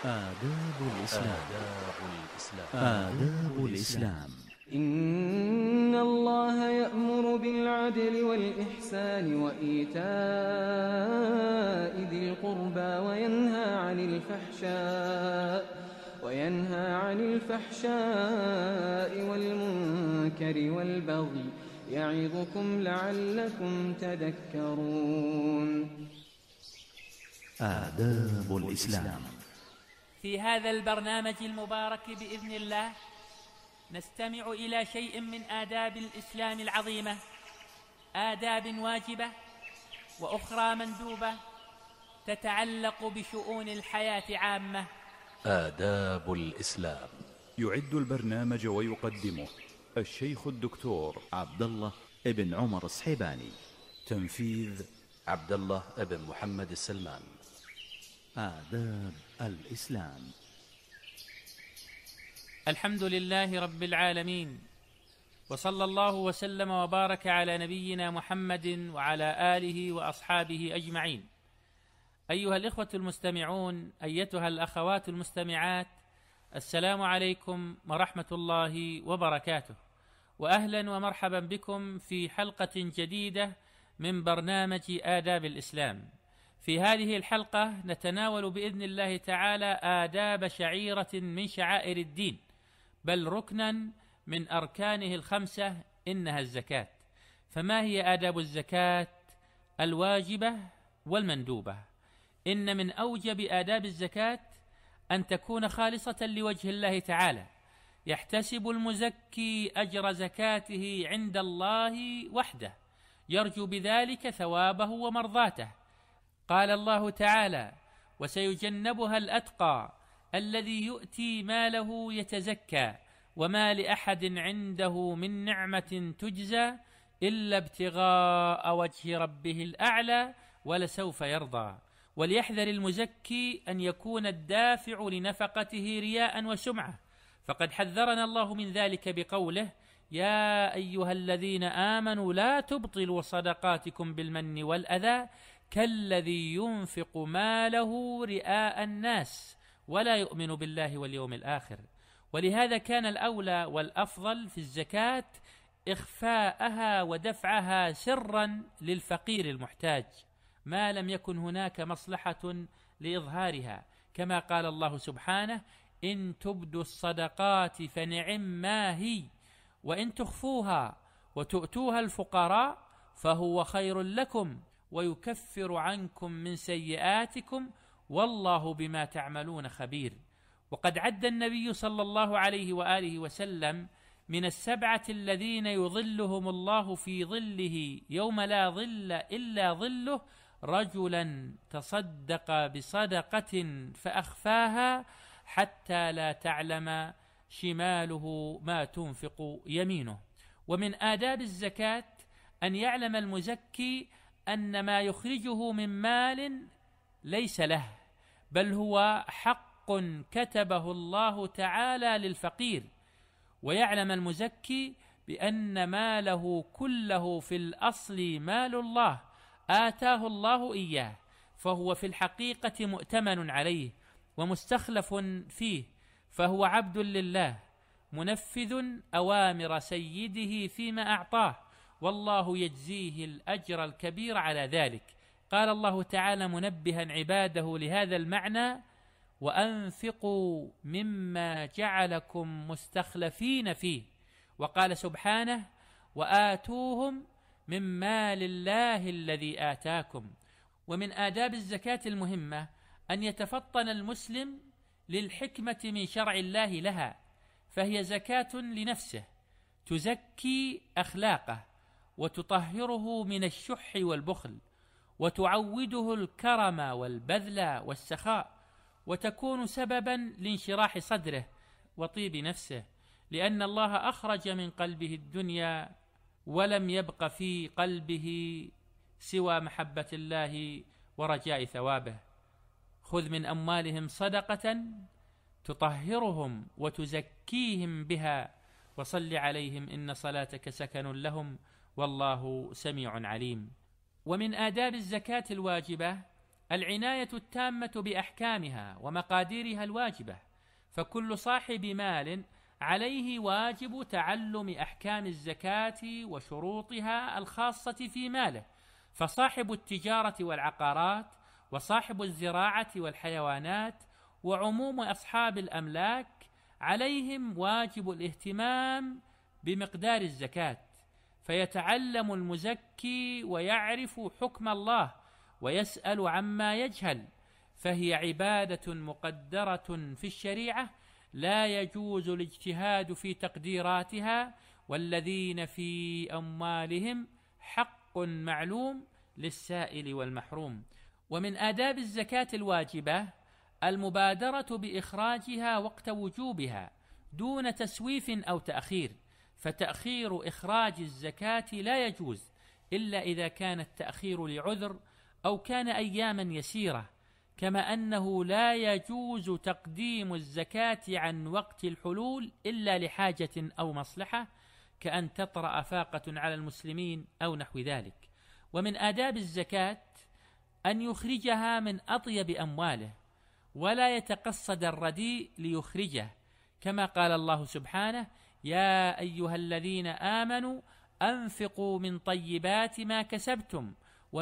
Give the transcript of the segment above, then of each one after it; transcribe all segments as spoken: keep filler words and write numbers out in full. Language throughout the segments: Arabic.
آداب الإسلام. آداب الإسلام. آداب الإسلام. إن الله يأمر بالعدل والإحسان وإيتاء ذي القربى وينهى عن الفحشاء وينهى عن الفحشاء والمنكر والبغي يعظكم لعلكم تذكرون. آداب الإسلام. في هذا البرنامج المبارك بإذن الله نستمع إلى شيء من آداب الإسلام العظيمة، آداب واجبة وأخرى مندوبة تتعلق بشؤون الحياة عامة. آداب الإسلام. يعد البرنامج ويقدمه الشيخ الدكتور عبد الله ابن عمر الصحيباني. تنفيذ عبد الله ابن محمد السلمان. آداب الإسلام. الحمد لله رب العالمين، وصلى الله وسلم وبارك على نبينا محمد وعلى آله وأصحابه أجمعين. أيها الإخوة المستمعون، أيتها الأخوات المستمعات، السلام عليكم ورحمة الله وبركاته، وأهلا ومرحبا بكم في حلقة جديدة من برنامج آداب الإسلام. في هذه الحلقة نتناول بإذن الله تعالى آداب شعيرة من شعائر الدين، بل ركنا من أركانه الخمسة، إنها الزكاة. فما هي آداب الزكاة الواجبة والمندوبة؟ إن من أوجب آداب الزكاة أن تكون خالصة لوجه الله تعالى، يحتسب المزكي أجر زكاته عند الله وحده، يرجو بذلك ثوابه ومرضاته. قال الله تعالى: وسيجنبها الأتقى الذي يؤتي ماله يتزكى وما لأحد عنده من نعمة تجزى إلا ابتغاء وجه ربه الأعلى ولسوف يرضى. وليحذر المزكي أن يكون الدافع لنفقته رياء وسمعة، فقد حذرنا الله من ذلك بقوله: يا أيها الذين آمنوا لا تبطلوا صدقاتكم بالمن والأذى كالذي ينفق ماله رئاء الناس ولا يؤمن بالله واليوم الآخر. ولهذا كان الأولى والأفضل في الزكاة إخفاءها ودفعها سرا للفقير المحتاج، ما لم يكن هناك مصلحة لإظهارها، كما قال الله سبحانه: إن تبدوا الصدقات فنعم ما هي وإن تخفوها وتؤتوها الفقراء فهو خير لكم ويكفر عنكم من سيئاتكم والله بما تعملون خبير. وقد عد النبي صلى الله عليه وآله وسلم من السبعة الذين يظلهم الله في ظله يوم لا ظل إلا ظله رجلا تصدق بصدقة فأخفاها حتى لا تعلم شماله ما تنفق يمينه. ومن آداب الزكاة أن يعلم المزكي أن ما يخرجه من مال ليس له، بل هو حق كتبه الله تعالى للفقير. ويعلم المزكي بأن ماله كله في الأصل مال الله آتاه الله إياه، فهو في الحقيقة مؤتمن عليه ومستخلف فيه، فهو عبد لله منفذ أوامر سيده فيما أعطاه، والله يجزيه الأجر الكبير على ذلك. قال الله تعالى منبها عباده لهذا المعنى: وأنفقوا مما جعلكم مستخلفين فيه. وقال سبحانه: وآتوهم من مال الله الذي آتاكم. ومن آداب الزكاة المهمة أن يتفطن المسلم للحكمة من شرع الله لها، فهي زكاة لنفسه تزكي أخلاقه وتطهره من الشح والبخل، وتعوده الكرم والبذل والسخاء، وتكون سببا لانشراح صدره وطيب نفسه، لأن الله أخرج من قلبه الدنيا ولم يبق في قلبه سوى محبة الله ورجاء ثوابه. خذ من أموالهم صدقة تطهرهم وتزكيهم بها وصل عليهم إن صلاتك سكن لهم والله سميع عليم. ومن آداب الزكاة الواجبة العناية التامة بأحكامها ومقاديرها الواجبة، فكل صاحب مال عليه واجب تعلم أحكام الزكاة وشروطها الخاصة في ماله، فصاحب التجارة والعقارات وصاحب الزراعة والحيوانات وعموم أصحاب الأملاك عليهم واجب الاهتمام بمقدار الزكاة، فيتعلم المزكي ويعرف حكم الله ويسأل عما يجهل، فهي عبادة مقدرة في الشريعة لا يجوز الاجتهاد في تقديراتها، والذين في أموالهم حق معلوم للسائل والمحروم. ومن آداب الزكاة الواجبة المبادرة بإخراجها وقت وجوبها دون تسويف أو تأخير، فتأخير إخراج الزكاة لا يجوز إلا إذا كان التأخير لعذر أو كان أياما يسيرة، كما أنه لا يجوز تقديم الزكاة عن وقت الحلول إلا لحاجة أو مصلحة، كأن تطرأ فاقة على المسلمين أو نحو ذلك. ومن آداب الزكاة أن يخرجها من أطيب أمواله ولا يتقصد الرديء ليخرجه، كما قال الله سبحانه: يا أيها الذين آمنوا أنفقوا من طيبات ما كسبتم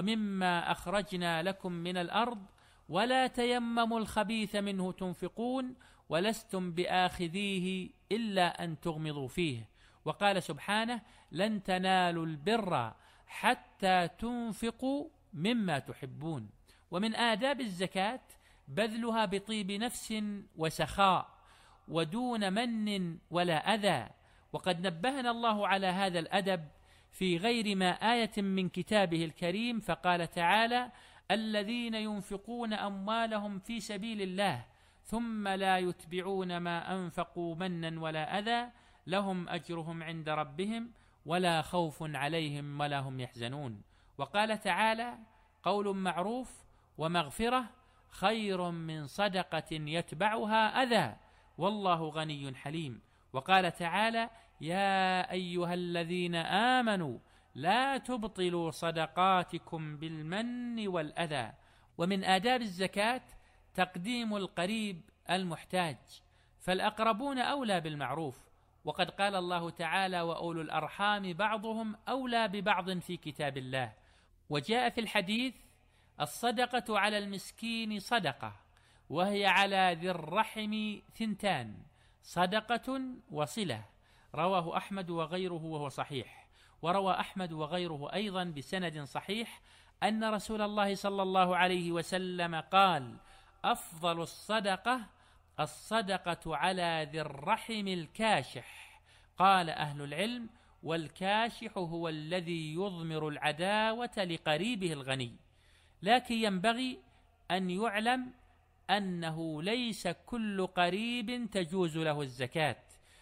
ومما أخرجنا لكم من الأرض ولا تيمموا الخبيث منه تنفقون ولستم بآخذيه إلا أن تغمضوا فيه. وقال سبحانه: لن تنالوا البر حتى تنفقوا مما تحبون. ومن آداب الزكاة بذلها بطيب نفس وسخاء ودون من ولا أذى، وقد نبهنا الله على هذا الأدب في غير ما آية من كتابه الكريم، فقال تعالى: الذين ينفقون أموالهم في سبيل الله ثم لا يتبعون ما أنفقوا منا ولا أذى لهم أجرهم عند ربهم ولا خوف عليهم ولا هم يحزنون. وقال تعالى: قول معروف ومغفرة خير من صدقة يتبعها أذى والله غني حليم. وقال تعالى: يا أيها الذين آمنوا لا تبطلوا صدقاتكم بالمن والأذى. ومن آداب الزكاة تقديم القريب المحتاج، فالأقربون أولى بالمعروف، وقد قال الله تعالى: وأولو الأرحام بعضهم أولى ببعض في كتاب الله. وجاء في الحديث: الصدقة على المسكين صدقة، وهي على ذي الرحم ثنتان، صدقة وصلة. رواه أحمد وغيره وهو صحيح. وروى أحمد وغيره أيضا بسند صحيح أن رسول الله صلى الله عليه وسلم قال: أفضل الصدقة الصدقة على ذي الرحم الكاشح. قال أهل العلم: والكاشح هو الذي يضمر العداوة لقريبه الغني. لكن ينبغي أن يعلم أنه ليس كل قريب تجوز له الزكاة،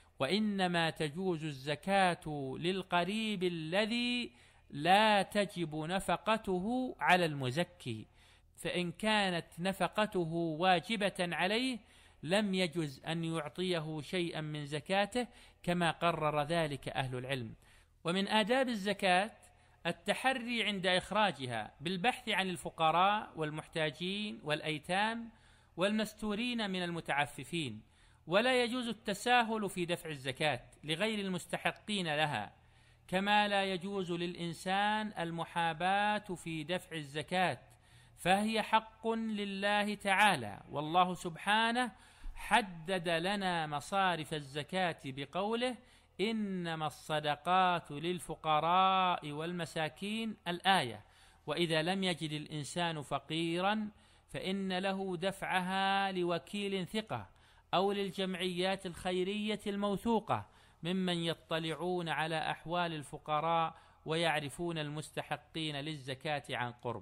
وإنما تجوز الزكاة للقريب الذي لا تجب نفقته على المزكي، فإن كانت نفقته واجبة عليه لم يجز أن يعطيه شيئا من زكاته، كما قرر ذلك أهل العلم. ومن آداب الزكاة التحري عند إخراجها بالبحث عن الفقراء والمحتاجين والأيتام والمستورين من المتعففين، ولا يجوز التساهل في دفع الزكاة لغير المستحقين لها، كما لا يجوز للإنسان المحاباة في دفع الزكاة، فهي حق لله تعالى. والله سبحانه حدد لنا مصارف الزكاة بقوله: إنما الصدقات للفقراء والمساكين، الآية. وإذا لم يجد الإنسان فقيرا فإن له دفعها لوكيل ثقة أو للجمعيات الخيرية الموثوقة ممن يطلعون على أحوال الفقراء ويعرفون المستحقين للزكاة عن قرب.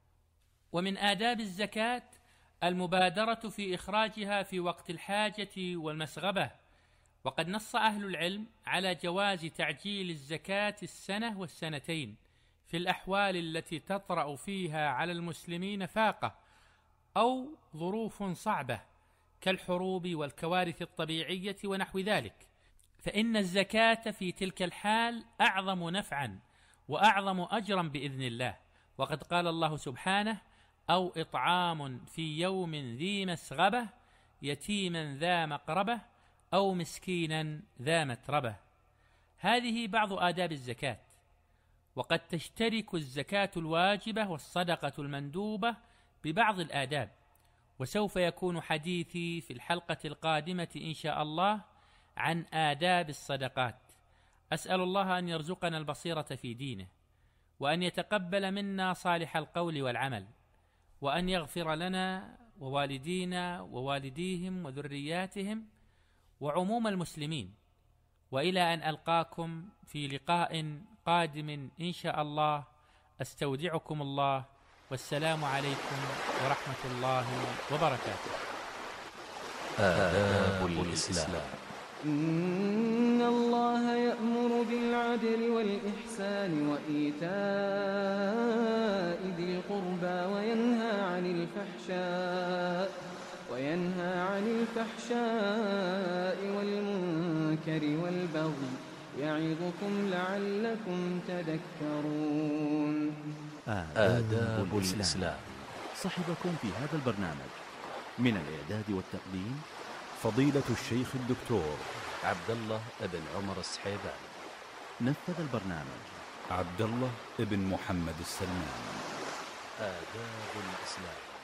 ومن آداب الزكاة المبادرة في إخراجها في وقت الحاجة والمسغبة، وقد نص أهل العلم على جواز تعجيل الزكاة السنة والسنتين في الأحوال التي تطرأ فيها على المسلمين فاقة أو ظروف صعبة كالحروب والكوارث الطبيعية ونحو ذلك، فإن الزكاة في تلك الحال أعظم نفعا وأعظم أجرا بإذن الله. وقد قال الله سبحانه: أو إطعام في يوم ذي مسغبة يتيما ذا مقربة أو مسكينا ذا متربة. هذه بعض آداب الزكاة، وقد تشترك الزكاة الواجبة والصدقة المندوبة ببعض الآداب، وسوف يكون حديثي في الحلقة القادمة إن شاء الله عن آداب الصدقات. أسأل الله أن يرزقنا البصيرة في دينه، وأن يتقبل منا صالح القول والعمل، وأن يغفر لنا ووالدينا ووالديهم وذرياتهم وعموم المسلمين. وإلى أن ألقاكم في لقاء قادم إن شاء الله، أستودعكم الله، والسلام عليكم ورحمة الله وبركاته. آداب الإسلام. إن الله يأمر بالعدل والإحسان وإيتاء ذي القربى وينهى عن الفحشاء وينهى عن الفحشاء والمنكر والبغي يعظكم لعلكم تذكرون. آداب الإسلام. صحبكم في هذا البرنامج من الإعداد والتقديم فضيلة الشيخ الدكتور عبد الله بن عمر السحيباني. نفذ البرنامج عبد الله بن محمد السلمان. آداب الإسلام.